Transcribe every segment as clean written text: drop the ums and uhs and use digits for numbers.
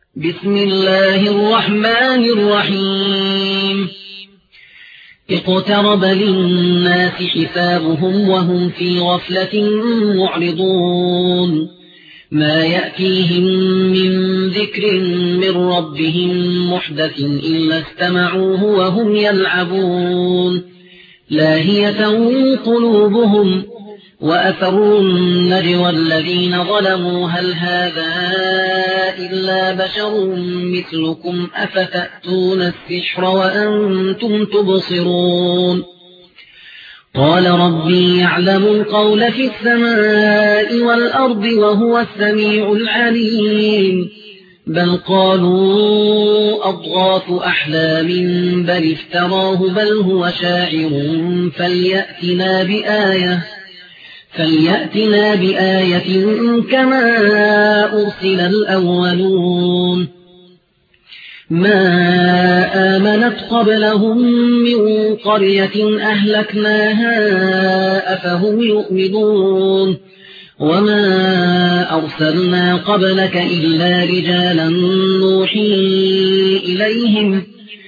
بسم الله الرحمن الرحيم اقترب للناس حسابهم وهم في غفلة معرضون ما يأتيهم من ذكر من ربهم محدث إلا استمعوه وهم يلعبون لاهية قلوبهم وأثروا النجوى الذين ظلموا هل هذا إلا بشر مثلكم أفتأتون السحر وأنتم تبصرون قال ربي يعلم القول في السماء والأرض وهو السميع العليم بل قالوا أضغاث أحلام بل افتراه بل هو شاعر فليأتنا بآية كما أرسل الأولون ما آمنت قبلهم من قرية أهلكناها أفهم يؤمنون وما أرسلنا قبلك إلا رجالا نوحي إليهم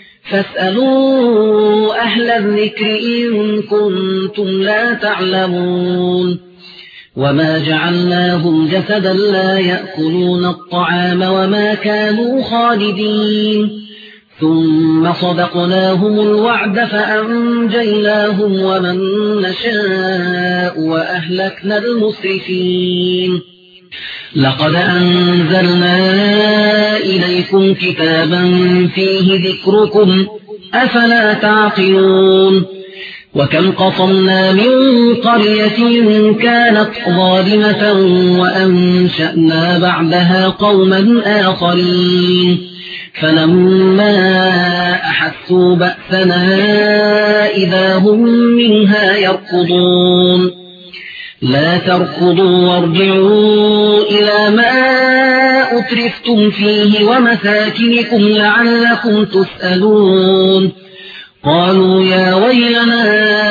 فاسألوا أهل الذكر إن كنتم لا تعلمون وما جعلناهم جسدا لا يأكلون الطعام وما كانوا خالدين ثم صدقناهم الوعد فأنجيناهم ومن نشاء وأهلكنا المسرفين لقد أنزلنا إليكم كتابا فيه ذكركم أفلا تعقلون وكم قصمنا من قرية كانت ظالمة وأنشأنا بعدها قوما آخرين فلما أحسوا بأسنا إذا هم منها يركضون لا تركضوا وارجعوا إلى ما أترفتم فيه ومساكنكم لعلكم تسألون قالوا يا ويلنا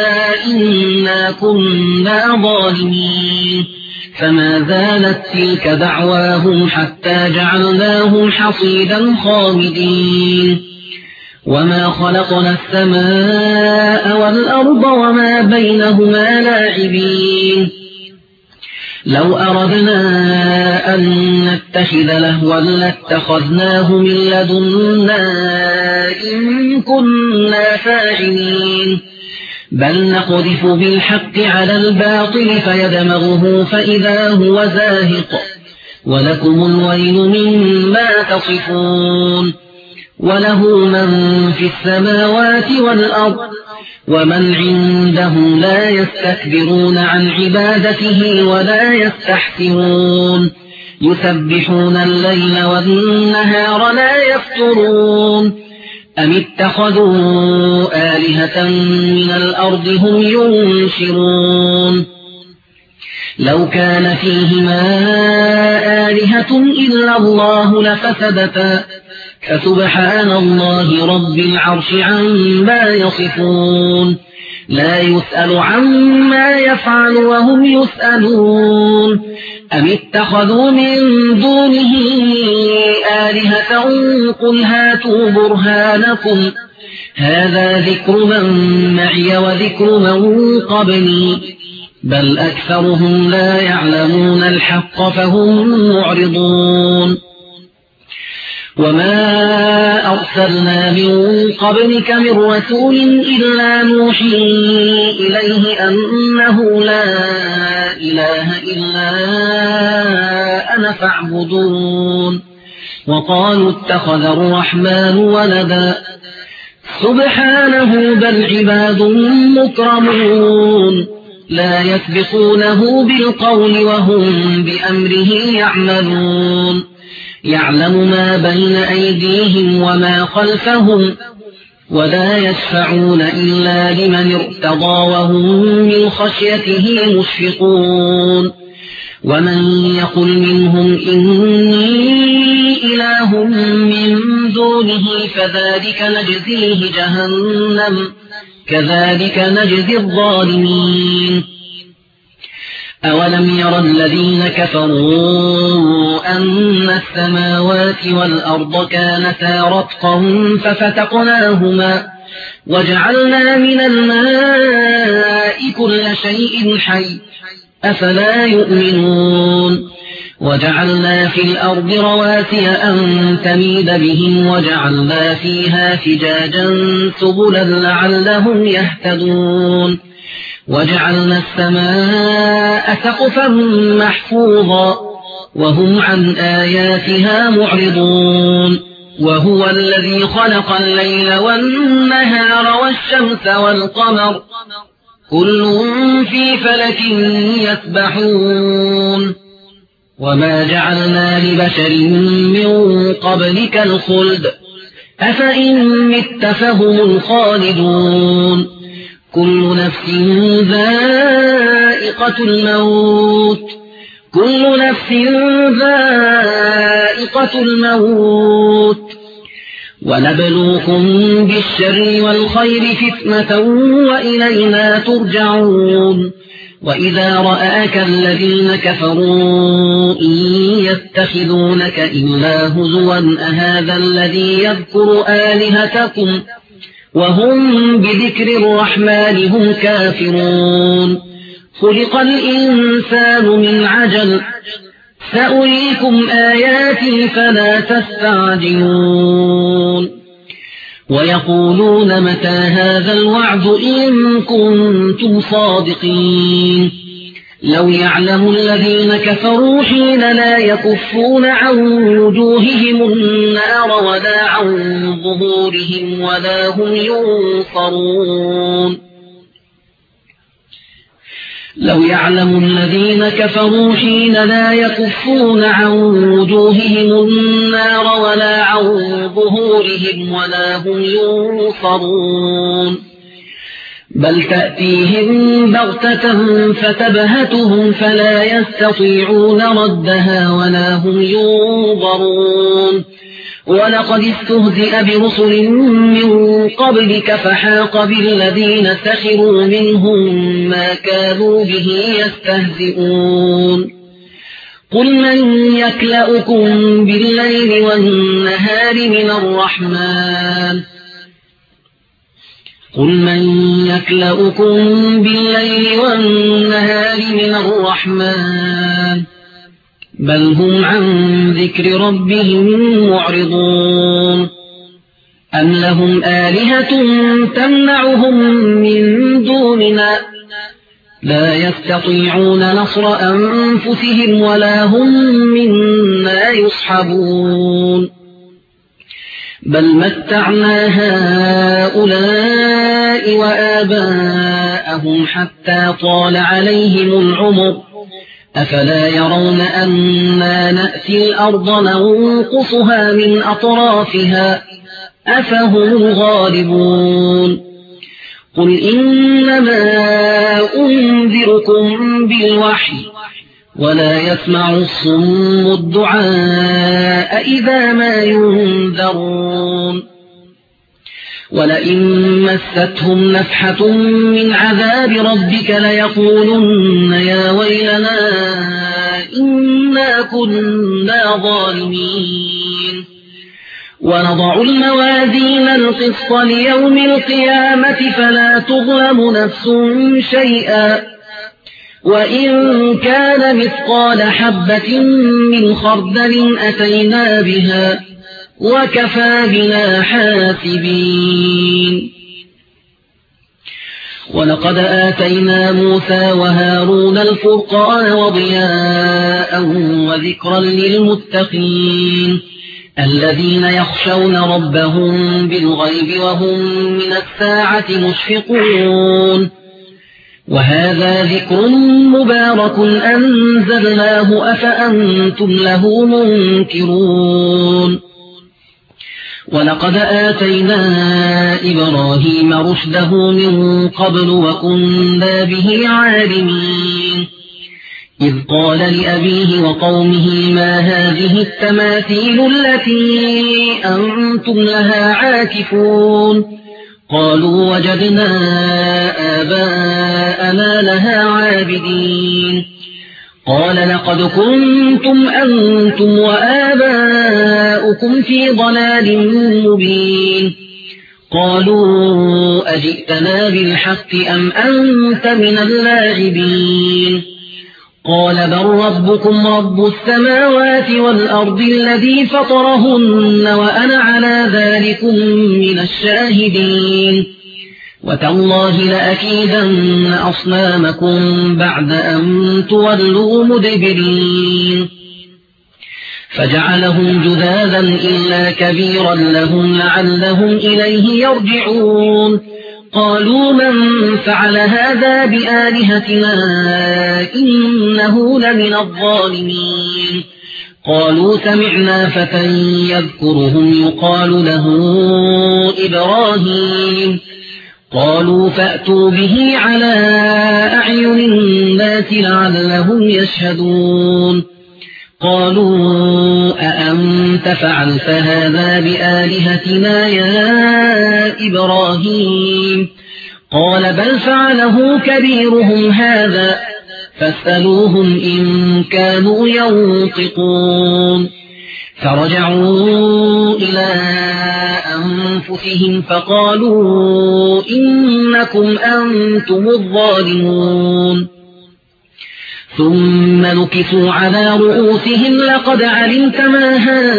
إنا كنا ظالمين فما زالت تلك دعواهم حتى جعلناهم حصيدا خامدين وما خلقنا السماء والأرض وما بينهما لاعبين لو أردنا أن نتخذ لهوا لاتخذناه من لدنا إن كنا فاعلين بل نقذف بالحق على الباطل فيدمغه فإذا هو زاهق ولكم الويل مما تصفون وله من في السماوات والأرض ومن عنده لا يستكبرون عن عبادته ولا يستحسرون يسبحون الليل والنهار لا يفترون أم اتخذوا آلهة من الأرض هم ينشرون لو كان فيهما آلهة إلا الله لفسدتا فسبحان الله رب العرش عما يصفون لا يسأل عما يفعل وهم يسألون أم اتخذوا من دونه آلهة قل هاتوا برهانكم هذا ذكر من معي وذكر من قبلي بل أكثرهم لا يعلمون الحق فهم معرضون وما أرسلنا من قبلك من رسول إلا نوحي إليه أنه لا إله إلا أنا فاعبدون وقالوا اتخذ الرحمن ولدا سبحانه بل عباد مكرمون لا يسبقونه بالقول وهم بأمره يعملون يعلم ما بين أيديهم وما خلفهم ولا يشفعون إلا لمن ارتضى وهم من خشيته مشفقون ومن يقل منهم إني إله من دونه فذلك نجزيه جهنم كذلك نجزي الظالمين أولم ير الذين كفروا أن السماوات والأرض كانتا رتقا ففتقناهما وجعلنا من الماء كل شيء حي أفلا يؤمنون وجعلنا في الأرض رواسي أن تميد بهم وجعلنا فيها فجاجا سبلا لعلهم يهتدون وجعلنا السماء سقفا محفوظا وهم عن آياتها معرضون وهو الذي خلق الليل والنهار والشمس والقمر كل في فلك يسبحون وما جعلنا لبشر من قبلك الخلد أفإن مت فهم الخالدون كل نفس ذائقة الموت ونبلوكم بالشر والخير فتنة وإلينا ترجعون وإذا رآك الذين كفروا إن يتخذونك إلا هزوا أهذا الذي يذكر آلهتكم وهم بذكر الرحمن هم كافرون خلق الإنسان من عجل سأريكم آياتي فلا تستعجلون ويقولون متى هذا الوعد إن كنتم صادقين لو يعلم الذين كفروا حين لا يكفون عن وجوههم النار ولا عن ظهورهم ولا هم ينصرون لو يعلم الذين كفروا حين لا يكفون عن وجوههم النار ولا عن ظهورهم ولا هم ينصرون بل تأتيهم بغتة فتبهتهم فلا يستطيعون ردها ولا هم ينظرون ولقد استهزئ برسل من قبلك فحاق بالذين سخروا منهم ما كانوا به يستهزئون قل من يكلؤكم بالليل والنهار من الرحمن قل من يكلؤكم بالليل والنهار من الرحمن بل هم عن ذكر ربهم معرضون أم لهم آلهة تمنعهم من دوننا لا يستطيعون نصر أنفسهم ولا هم منا يصحبون بل متعنا هؤلاء وآباءهم حتى طال عليهم العمر أفلا يرون أنا نأتي الأرض ننقصها من أطرافها أفهم الغالبون قل إنما أنذركم بالوحي ولا يسمع الصم الدعاء إذا ما ينذرون ولئن مستهم نفحة من عذاب ربك ليقولن يا ويلنا إنا كنا ظالمين ونضع الموازين القسط ليوم القيامة فلا تظلم نفس شيئا وإن كان مثقال حبة من خردل أتينا بها وكفى بنا حاسبين ولقد آتينا موسى وهارون الفرقان وضياء وذكرا للمتقين الذين يخشون ربهم بالغيب وهم من الساعة مشفقون وهذا ذكر مبارك أنزلناه أفأنتم له منكرون ولقد آتينا إبراهيم رشده من قبل وكنا به عالمين إذ قال لأبيه وقومه ما هذه التماثيل التي أنتم لها عاكفون قالوا وجدنا آباءنا لها عابدين قال لقد كنتم أنتم وآباؤكم في ضلال مبين قالوا أجئتنا بالحق أم أنت من اللاعبين قال بل ربكم رب السماوات والأرض الذي فطرهن وأنا على ذلكم من الشاهدين وتالله لأكيدن أصنامكم بعد أن تولوا مدبرين فجعلهم جذاذا إلا كبيرا لهم لعلهم إليه يرجعون قالوا من فعل هذا بآلهتنا إنه لمن الظالمين قالوا سمعنا فتى يذكرهم يقال له إبراهيم قالوا فأتوا به على أعين الناس لعلهم يشهدون قالوا أأنت فعلت هذا بآلهتنا يا إبراهيم قال بل فعله كبيرهم هذا فاسألوهم إن كانوا ينطقون فرجعوا إلى أنفسهم فقالوا إنكم أنتم الظالمون ثم نكسوا على رؤوسهم لقد علمت ما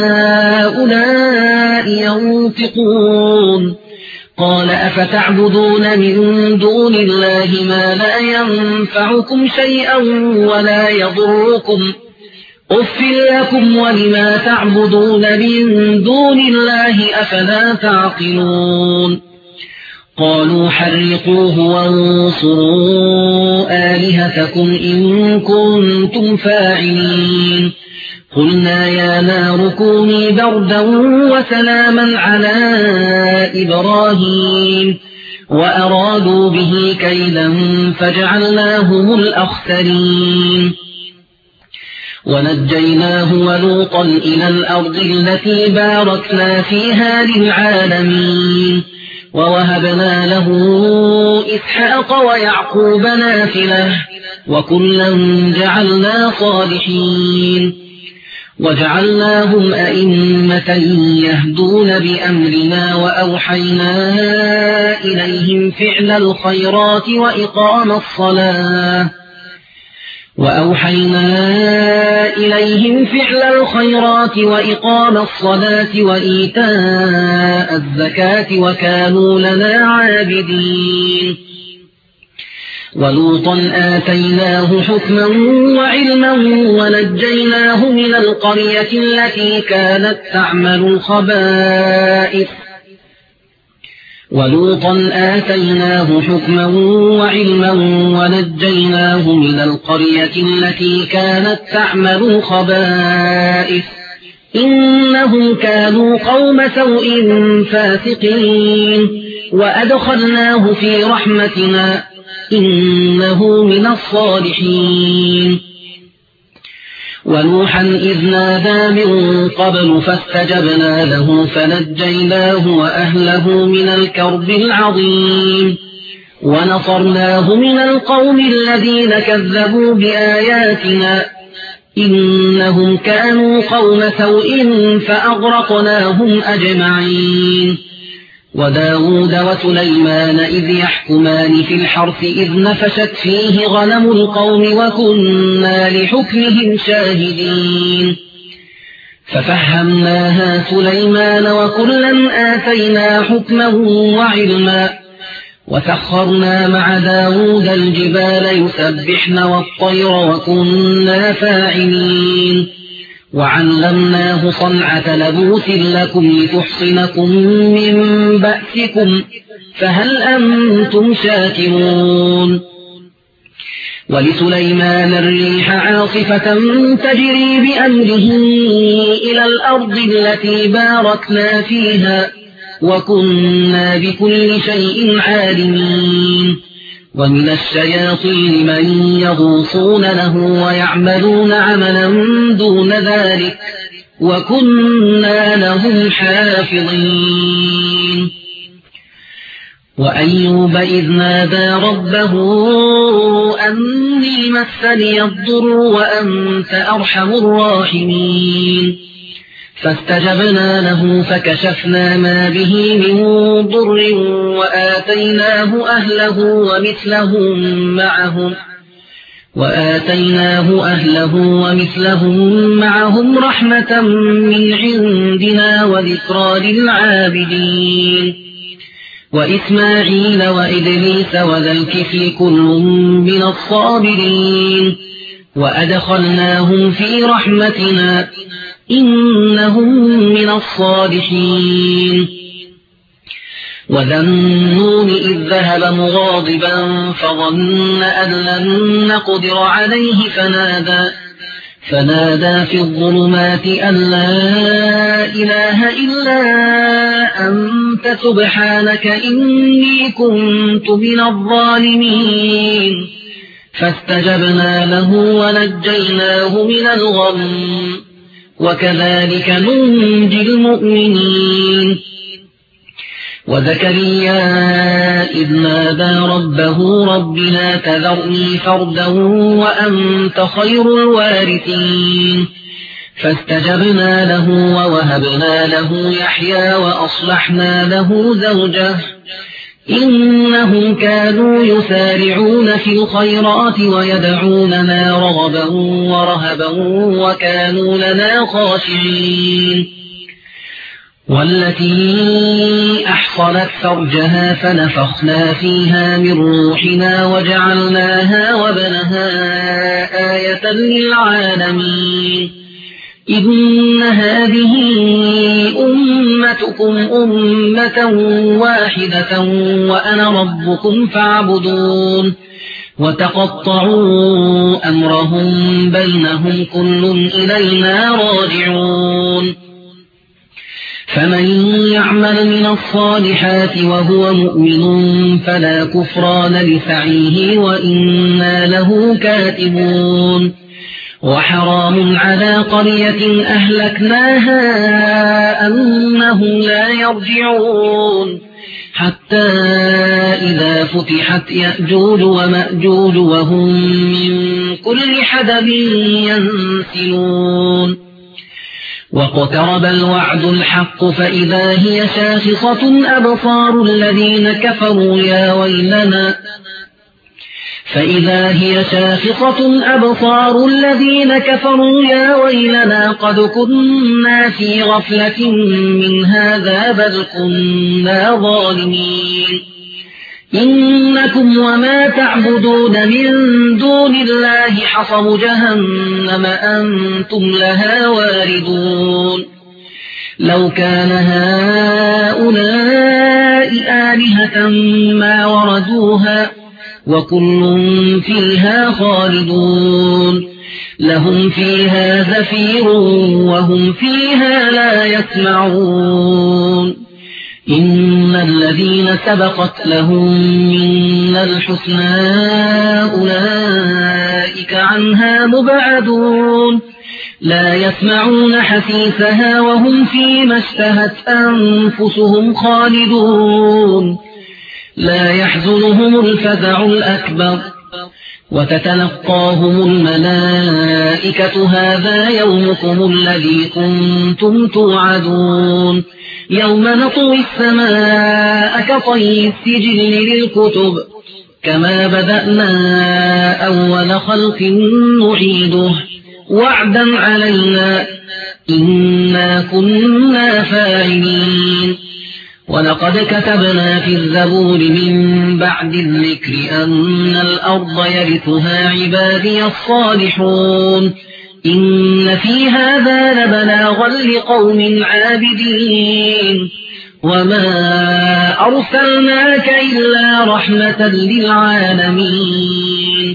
هؤلاء ينطقون قال أفتعبدون من دون الله ما لا ينفعكم شيئا ولا يضركم أف لكم ولما تعبدون من دون الله أفلا تعقلون قالوا حرقوه وانصروا آلهتكم إن كنتم فاعلين قلنا يا نار كوني بردا وسلاما على إبراهيم وأرادوا به كيدا فجعلناهم الأخسرين ونجيناه ولوطا إلى الأرض التي باركنا فيها للعالمين ووهبنا له إسحاق ويعقوب نافلة وكلا جعلنا صالحين وجعلناهم أئمة يهدون بأمرنا وأوحينا إليهم فعل الخيرات وإقام الصلاة وإيتاء الزكاة وكانوا لنا عابدين ولوطا آتيناه حكما وعلما ونجيناه من القرية التي كانت تعمل الخبائث إنهم كانوا قوم سوء فاسقين وأدخلناه في رحمتنا إنه من الصالحين ونوحا إذ نادى من قبل فاستجبنا له فنجيناه وأهله من الكرب العظيم ونصرناه من القوم الذين كذبوا بآياتنا إنهم كانوا قوم سوء فأغرقناهم أجمعين وداود وسليمان إذ يحكمان في الحرث إذ نفشت فيه غنم القوم وكنا لحكمهم شاهدين ففهمناها سليمان وكلا آتينا حكما وعلما وسخرنا مع داود الجبال يسبحن والطير وكنا فاعلين وعلمناه صنعة لبوس لكم لتحصنكم من بأسكم فهل أنتم شاكرون ولسليمان الريح عاصفة تجري بأمره إلى الأرض التي باركنا فيها وكنا بكل شيء عالمين ومن الشياطين من يغوصون له ويعملون عملا دون ذلك وكنا لهم حافظين وأيوب إذ نادى ربه أني مسني الضر وأنت أرحم الراحمين فاستجبنا له فكشفنا ما به من ضر وآتيناه أهله ومثلهم معهم رحمة من عندنا وذكرى للعابدين وإسماعيل وإدريس وذا الكفل كل من الصابرين وأدخلناهم في رحمتنا إنهم من الصالحين وذا النون إذ ذهب مغاضبا فظن أن لن نقدر عليه فنادى في الظلمات أن لا إله إلا أنت سبحانك إني كنت من الظالمين فاستجبنا له ونجيناه من الغم وكذلك ننجي المؤمنين وزكريا إذ نادى ربه رب لا تذرني فردا وأنت خير الوارثين فاستجبنا له ووهبنا له يحيى وأصلحنا له زوجه إنهم كانوا يسارعون في الخيرات ويدعوننا رغبا ورهبا وكانوا لنا خاشعين والتي أحصنت فرجها فنفخنا فيها من روحنا وجعلناها وابنها آية للعالمين إن هذه أمتكم أمة واحدة وأنا ربكم فاعبدون وتقطعوا أمرهم بينهم كل إلينا راجعون فمن يعمل من الصالحات وهو مؤمن فلا كفران لسعيه وإنا له كاتبون وحرام على قرية أهلكناها أنهم لا يرجعون حتى إذا فتحت يأجوج ومأجوج وهم من كل حدب ينسلون واقترب الوعد الحق فإذا هي شاخصة أبصار الذين كفروا يا ويلنا قد كنا في غفلة من هذا بل كنا ظالمين إنكم وما تعبدون من دون الله حصب جهنم أنتم لها واردون لو كان هؤلاء آلهة ما وردوها وكل فيها خالدون لهم فيها زفير وهم فيها لا يسمعون إن الذين سبقت لهم من الحسنى أولئك عنها مبعدون لا يسمعون حسيسها وهم فيما اشتهت أنفسهم خالدون لا يحزنهم الفزع الأكبر وتتلقاهم الملائكة هذا يومكم الذي كنتم توعدون يوم نطوي السماء كطي السجل للكتب كما بدأنا أول خلق نعيده وعدا علينا إنا كنا فاعلين ولقد كتبنا في الزبور من بعد الذكر أن الأرض يرثها عبادي الصالحون إن في هذا لبلاغا لقوم عابدين وما أرسلناك إلا رحمة للعالمين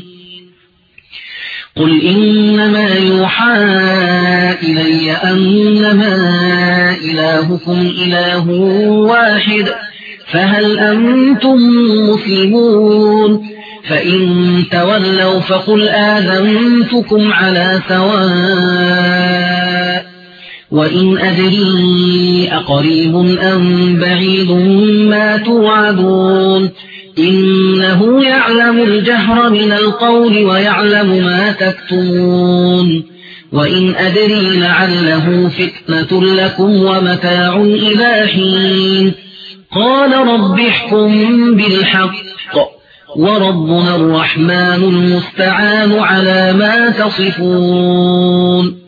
قل إنما يوحى إلي أنما إلهكم إله واحد فهل أنتم مسلمون فإن تولوا فقل آذنتكم على سواء وإن أدري أقريب أم بعيد ما توعدون إنه يعلم الجهر من القول ويعلم ما تكتمون وإن أدري لعله فتنة لكم ومتاع إلى حين قال رب احكم بالحق وربنا الرحمن المستعان على ما تصفون